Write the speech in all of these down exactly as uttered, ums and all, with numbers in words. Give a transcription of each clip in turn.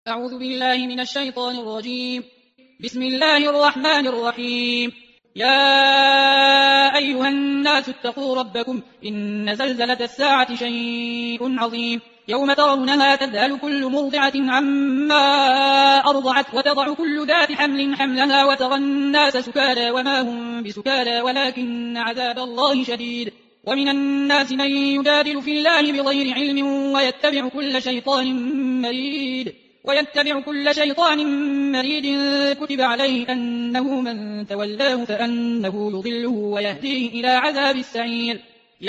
أعوذ بالله من الشيطان الرجيم. بسم الله الرحمن الرحيم. يا أيها الناس اتقوا ربكم إن زلزلة الساعة شيء عظيم يوم ترونها تذهل كل مرضعة عما أرضعت وتضع كل ذات حمل حملها وترى الناس سكارى وما هم بسكارى ولكن عذاب الله شديد. ومن الناس من يجادل في الله بغير علم ويتبع كل شيطان مريد ويتبع كل شيطان مريد كتب عليه أنه من تولاه فأنه يضله ويهديه إلى عذاب السعير.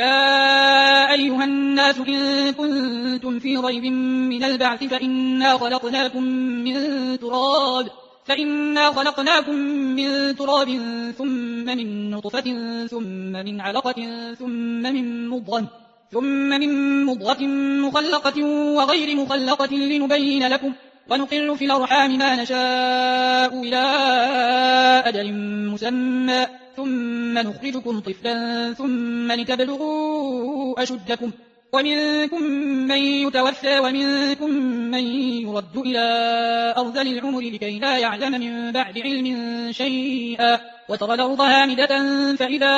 يا أيها الناس إن كنتم في ريب من البعث فإنا خلقناكم من تراب فإنا خلقناكم من تراب ثم من نطفة ثم من علقة ثم من مضغة ثم من مضغة مخلقة وغير مخلقة لنبين لكم ونقر في الأرحام ما نشاء إلى أجل مسمى ثم نخرجكم طفلا ثم لتبلغوا أشدكم ومنكم من يتوفى ومنكم من يرد إلى أرذل العمر لكي لا يعلم من بعد علم شيئا وترى الأرض هامدة فإذا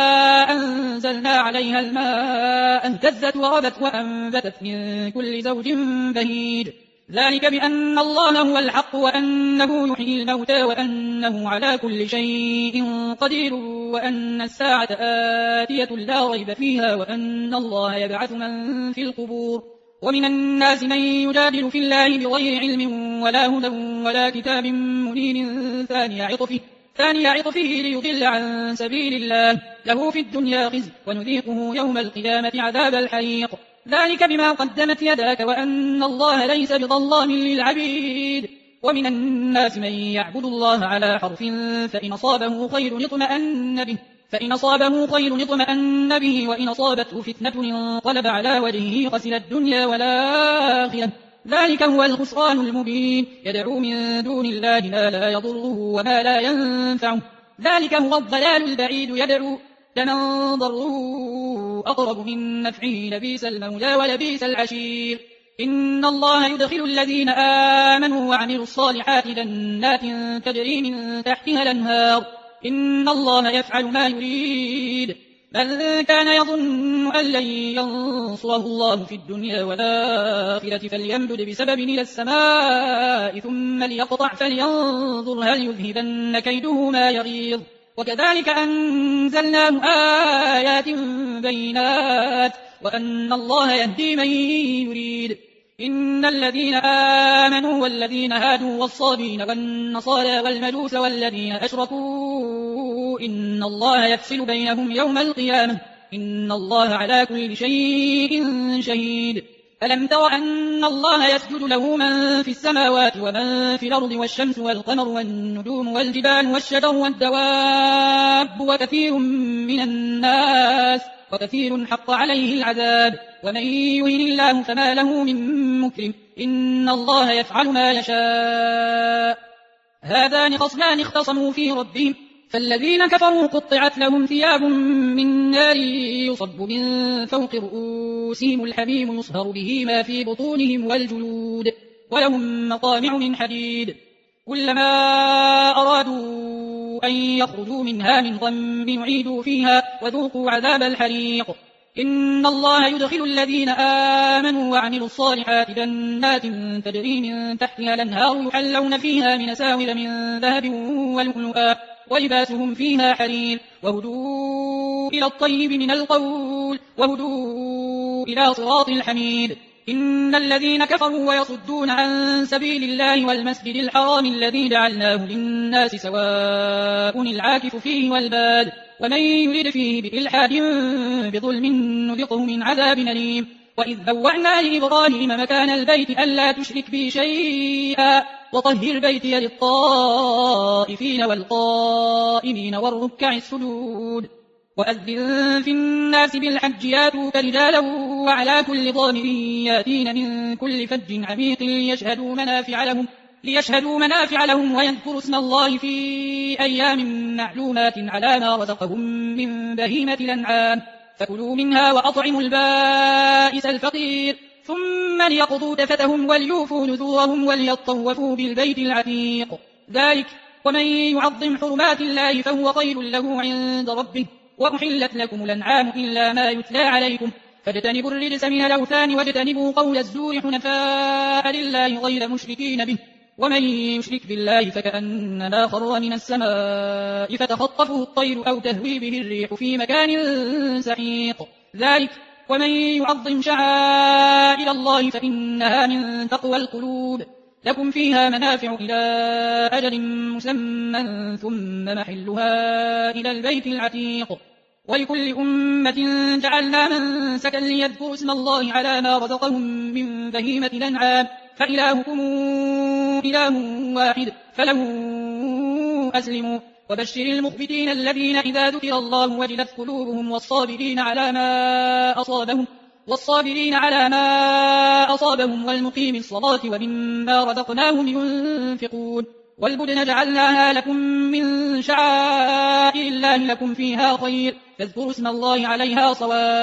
أنزلنا عليها الماء اهتزت وربت وأنبتت من كل زوج بهيج. ذلك بأن الله هو الحق وأنه يحيي الموتى وأنه على كل شيء قدير وأن الساعة آتية لا ريب فيها وأن الله يبعث من في القبور. ومن الناس من يجادل في الله بغير علم ولا هدى ولا كتاب منير ثاني عطفه ثاني عطفه ليضل عن سبيل الله له في الدنيا خزي ونذيقه يوم القيامة عذاب الحريق. ذلك بما قدمت يداك وأن الله ليس بظلام للعبيد. ومن الناس من يعبد الله على حرف فإن أصابه خير اطمأن به فإن أصابه خير اطمأن به وإن أصابته فتنة انقلب على وجهه خسر الدنيا والآخرة. ذلك هو الخسران المبين. يدعو من دون الله ما لا يضره وما لا ينفعه. ذلك هو الضلال البعيد. يدعو لمن ضره أقرب من نفعه لبئس المولى ولبئس العشير. إن الله يدخل الذين آمنوا وعملوا الصالحات جنات تجري من تحتها الأنهار. إن الله يفعل ما يريد. من كان يظن أن لن ينصره الله في الدنيا والآخرة فليمدد بسبب إلى السماء ثم ليقطع فلينظر هل يذهبن كيده ما يغيظ. وكذلك أنزلناه آيات بينات وأن الله يهدي من يريد. إن الذين آمنوا والذين هادوا والصابين والنصارى والمجوس والذين أشركوا إن الله يفصل بينهم يوم القيامة إن الله على كل شيء شهيد. ألم تر أن الله يسجد له من في السماوات ومن في الأرض والشمس والقمر والنجوم والجبال والشجر والدواب وكثير من الناس وكثير حق عليه العذاب ومن يهن الله فما له من مكرم إن الله يفعل ما يشاء. هذان خصمان اختصموا في ربهم فالذين كفروا قطعت لهم ثياب من نار يصب من فوق رؤوسهم الحميم يصهر به ما في بطونهم والجلود ولهم مقامع من حديد. كلما أرادوا أن يخرجوا منها من غم يعيدوا فيها وذوقوا عذاب الحريق. إن الله يدخل الذين آمنوا وعملوا الصالحات جنات تجري من تحتها الأنهار يحلون فيها من أساور من ذهب ولؤلؤا ولباسهم فيها حرير وهدوا إلى الطيب من القول وهدوا إلى صراط الحميد. إن الذين كفروا ويصدون عن سبيل الله والمسجد الحرام الذي جعلناه للناس سواء العاكف فيه والباد ومن يرد فيه بإلحاد بظلم نذقه من عذاب أليم. وإذ بوأنا لإبراهيم مكان البيت ألا تشرك بي شيئا وطهر بيتي للطائفين والقائمين والركع السجود. وأذن في الناس بالحج ياتوك رجالا وعلى كل ضامر ياتين من كل فج عميق ليشهدوا منافع لهم ليشهدوا منافع لهم ويذكروا اسم الله في أيام معلومات على ما رزقهم من بهيمة الأنعام فكلوا منها وأطعموا البائس الفقير ثم ليقضوا تفتهم وليوفوا نذورهم وليطوفوا بالبيت العتيق. ذلك ومن يعظم حرمات الله فهو خير له عند ربه. وأحلت لكم الأنعام إلا ما يتلى عليكم فاجتنبوا الرجس من الأوثان واجتنبوا قول الزور حنفاء لله غير مشركين به. ومن يشرك بالله فكأنما خر من السماء فتخطفه الطير أو تهوي به الريح في مكان سحيق. ذلك ومن يعظم شعائر الله فإنها من تقوى القلوب. لكم فيها منافع إلى أجل مسمى ثم محلها إلى البيت العتيق. ولكل أمة جعلنا منسكا ليذكروا اسم الله على ما رزقهم من بهيمة الأنعام فإلهكم إله واحد فله أسلموا. وبشر المخبتين الذين إذا ذكر الله وجلت قلوبهم والصابرين على ما أصابهم والصابرين على ما أصابهم والمقيم الصلاة ومما رزقناهم ينفقون. والبدن جعلناها لكم من شعائر الله لكم فيها خير فاذكروا اسم الله عليها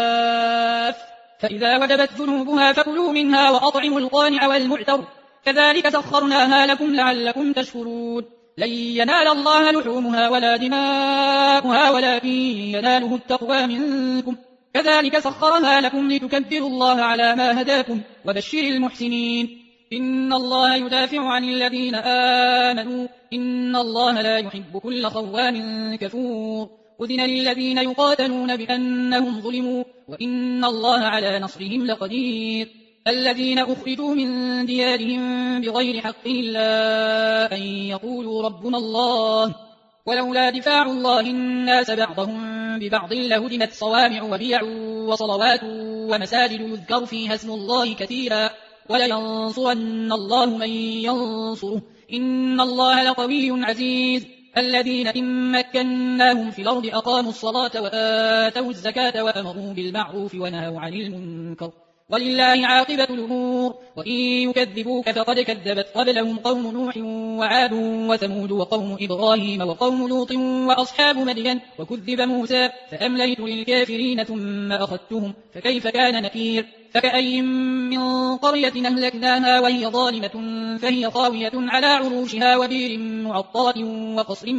صواف. فإذا وجبت ذنوبها فكلوا منها وأطعموا القانع والمعتر كذلك سخرناها لكم لعلكم تشكرون. لن ينال الله لحومها ولا دماؤها ولكن يناله التقوى منكم كذلك سخرها لكم لتكبروا الله على ما هداكم وبشر المحسنين. إن الله يدافع عن الذين آمنوا إن الله لا يحب كل خوان كفور. أذن للذين يقاتلون بأنهم ظلموا وإن الله على نصرهم لقدير. الذين أخرجوا من ديارهم بغير حق إلا أن يقولوا ربنا الله ولولا دفاع الله الناس بعضهم ببعض لهدمت صوامع وبيع وصلوات ومساجد يذكر فيها اسم الله كثيرا ولينصرن الله من ينصره إن الله لقوي عزيز. الذين إن مكناهم في الأرض أقاموا الصلاة وآتوا الزكاة وأمروا بالمعروف ونهوا عن المنكر ولله عاقبة الأمور. وإن يكذبوك فقد كذبت قبلهم قوم نوح وعاد وثمود وقوم إبراهيم وقوم لوط وأصحاب مدين وكذب موسى فأمليت للكافرين ثم أخذتهم فكيف كان نكير. فكأي من قرية أهلكناها وهي ظالمة فهي خاوية على عروشها وبير معطلة وقصر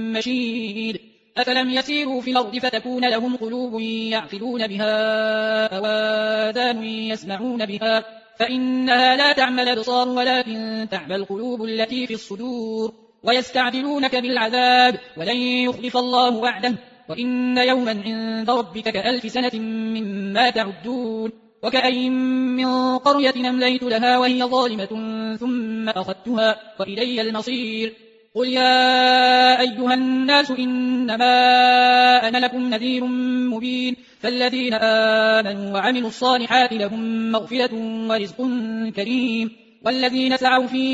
مشيد. أفلم يسيروا في الأرض فتكون لهم قلوب يعقلون بها أو آذان يسمعون بها فإنها لا تعمى الأبصار ولكن تعمى القلوب التي في الصدور. ويستعجلونك بالعذاب ولن يخلف الله وعده وإن يوما عند ربك كألف سنة مما تعدون. وكأي من قرية أمليت لها وهي ظالمة ثم أخذتها وإلي المصير. قل يا أيها الناس إنما أنا لكم نذير مبين. فالذين آمنوا وعملوا الصالحات لهم مغفرة ورزق كريم والذين سعوا في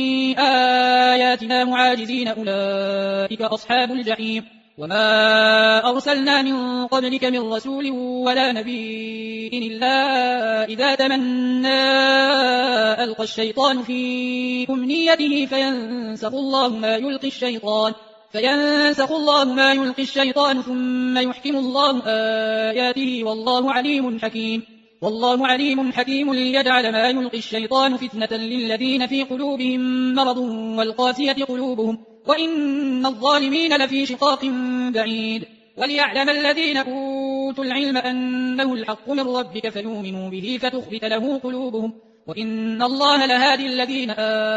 آياتنا معاجزين أولئك أصحاب الجحيم. وما أرسلنا من قبلك من رسول ولا نبي إلا إذا تمنى ألقى الشيطان في أمنيته فينسخ الله ما يلقي الشيطان فينسخ الله ما يلقي الشيطان ثم يحكم الله آياته والله عليم حكيم. والله عليم حكيم ليجعل ما يلقي الشيطان فتنة للذين في قلوبهم مرض والقاسية قلوبهم وإن الظالمين لفي شقاق بعيد. وليعلم الذين أوتوا العلم أنه الحق من ربك فيؤمنوا به فتخبت له قلوبهم وإن الله لهادي الذين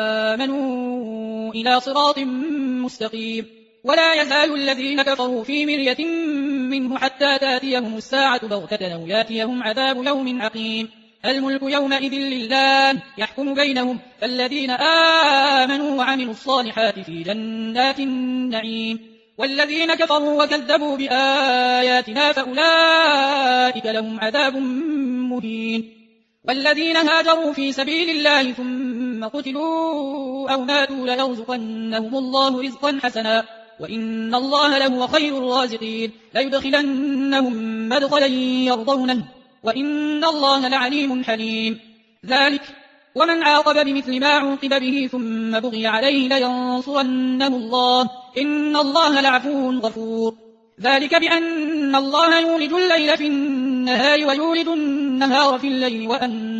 آمنوا إلى صراط مستقيم. ولا يزال الذين كفروا في مرية منه حتى تاتيهم الساعة بغتة أو ياتيهم عذاب يوم عقيم. الملك يومئذ لله يحكم بينهم فالذين آمنوا وعملوا الصالحات في جنات النعيم والذين كفروا وكذبوا بآياتنا فأولئك لهم عذاب مهين. والذين هاجروا في سبيل الله ثم قتلوا أو ماتوا ليرزقنهم الله رزقا حسنا وإن الله لهو خير الرازقين. ليدخلنهم مدخلا يرضونه وإن الله لعليم حليم. ذلك ومن عاقب بمثل ما عوقب به ثم بغي عليه لينصرنه الله إن الله لعفو غفور. ذلك بأن الله يولج الليل في النهار ويولج النهار في الليل وأن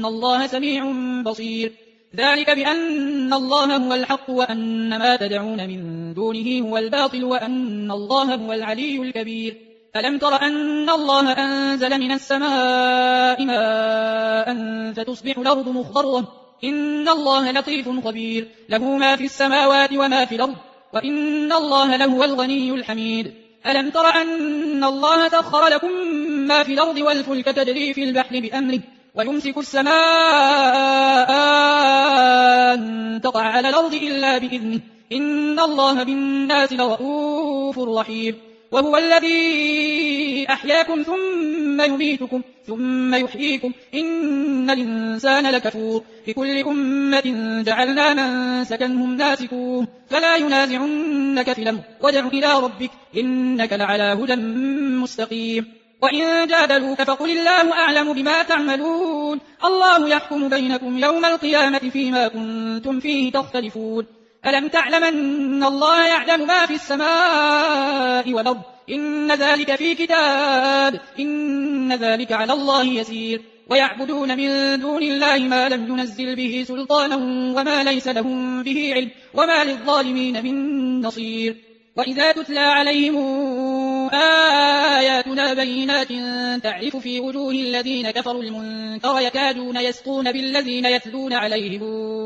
وأن الله سميع بصير. ذلك بأن الله هو الحق وأن ما تدعون من دونه هو الباطل وأن الله هو العلي الكبير. ألم تر أن الله أنزل من السماء ماء فتصبح الأرض مخضرة؟ إن الله لطيف خبير. له ما في السماوات وما في الأرض وإن الله لهو الغني الحميد. ألم تر أن الله سخر لكم ما في الأرض والفلك تجري في البحر بأمره ويمسك السماء أن تقع على الأرض إلا بإذنه إن الله بالناس لرؤوف رحيم. وهو الذي أحياكم ثم يميتكم ثم يحييكم إن الإنسان لكفور. بكل أمة جعلنا من سكنهم ناسكوه فلا ينازعنك في الأمر وادع إلى ربك إنك لعلى هدى مستقيم. وإن جادلوك فقل الله أعلم بما تعملون الله يحكم بينكم يوم القيامة فيما كنتم فيه تختلفون. ألم تعلم أن الله يعلم ما في السماء والأرض إن ذلك في كتاب إن ذلك على الله يسير. ويعبدون من دون الله ما لم ينزل به سلطانا وما ليس لهم به علم وما للظالمين من نصير. وإذا تتلى عليهم آياتنا بينات تعرف في وجوه الذين كفروا المنكر يكادون يسطون بالذين يتلون عليهم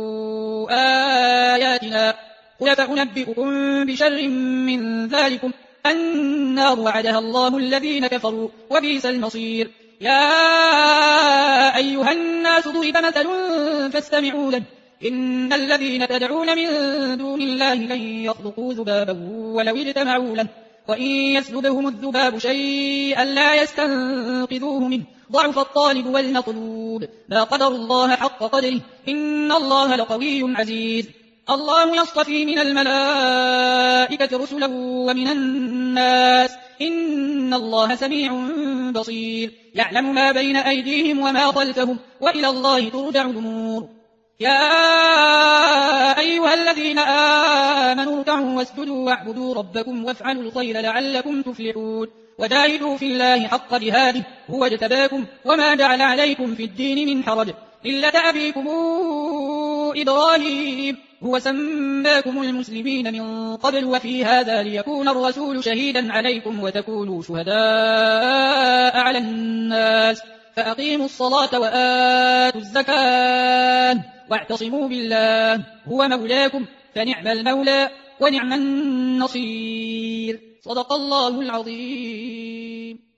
آياتنا قل فأنبئكم بشر من ذلكم النار وعدها الله الذين كفروا وبئس المصير. يا أيها الناس ضرب مثل فاستمعوا له إن الذين تدعون من دون الله لن يخلقوا ذبابا ولو اجتمعوا له وإن يسلبهم الذباب شيئا لا يستنقذوه منه ضعف الطالب والمطلوب ما قدر الله حق قدره إن الله لقوي عزيز. الله يصطفي من الملائكة رسلا ومن الناس إن الله سميع بصير. يعلم ما بين أيديهم وما خلفهم وإلى الله ترجع الأمور. يا أيها الذين آمنوا اركعوا واسجدوا واعبدوا ربكم وافعلوا الخير لعلكم تفلحون. وجاهدوا في الله حق جهاده هو اجتباكم وما جعل عليكم في الدين من حرج ملة أبيكم إبراهيم هو سماكم المسلمين من قبل وفي هذا ليكون الرسول شهيدا عليكم وتكونوا شهداء على الناس فأقيموا الصلاة وآتوا الزكاة واعتصموا بالله هو مولاكم فنعم المولى ونعم النصير. صدق الله العظيم.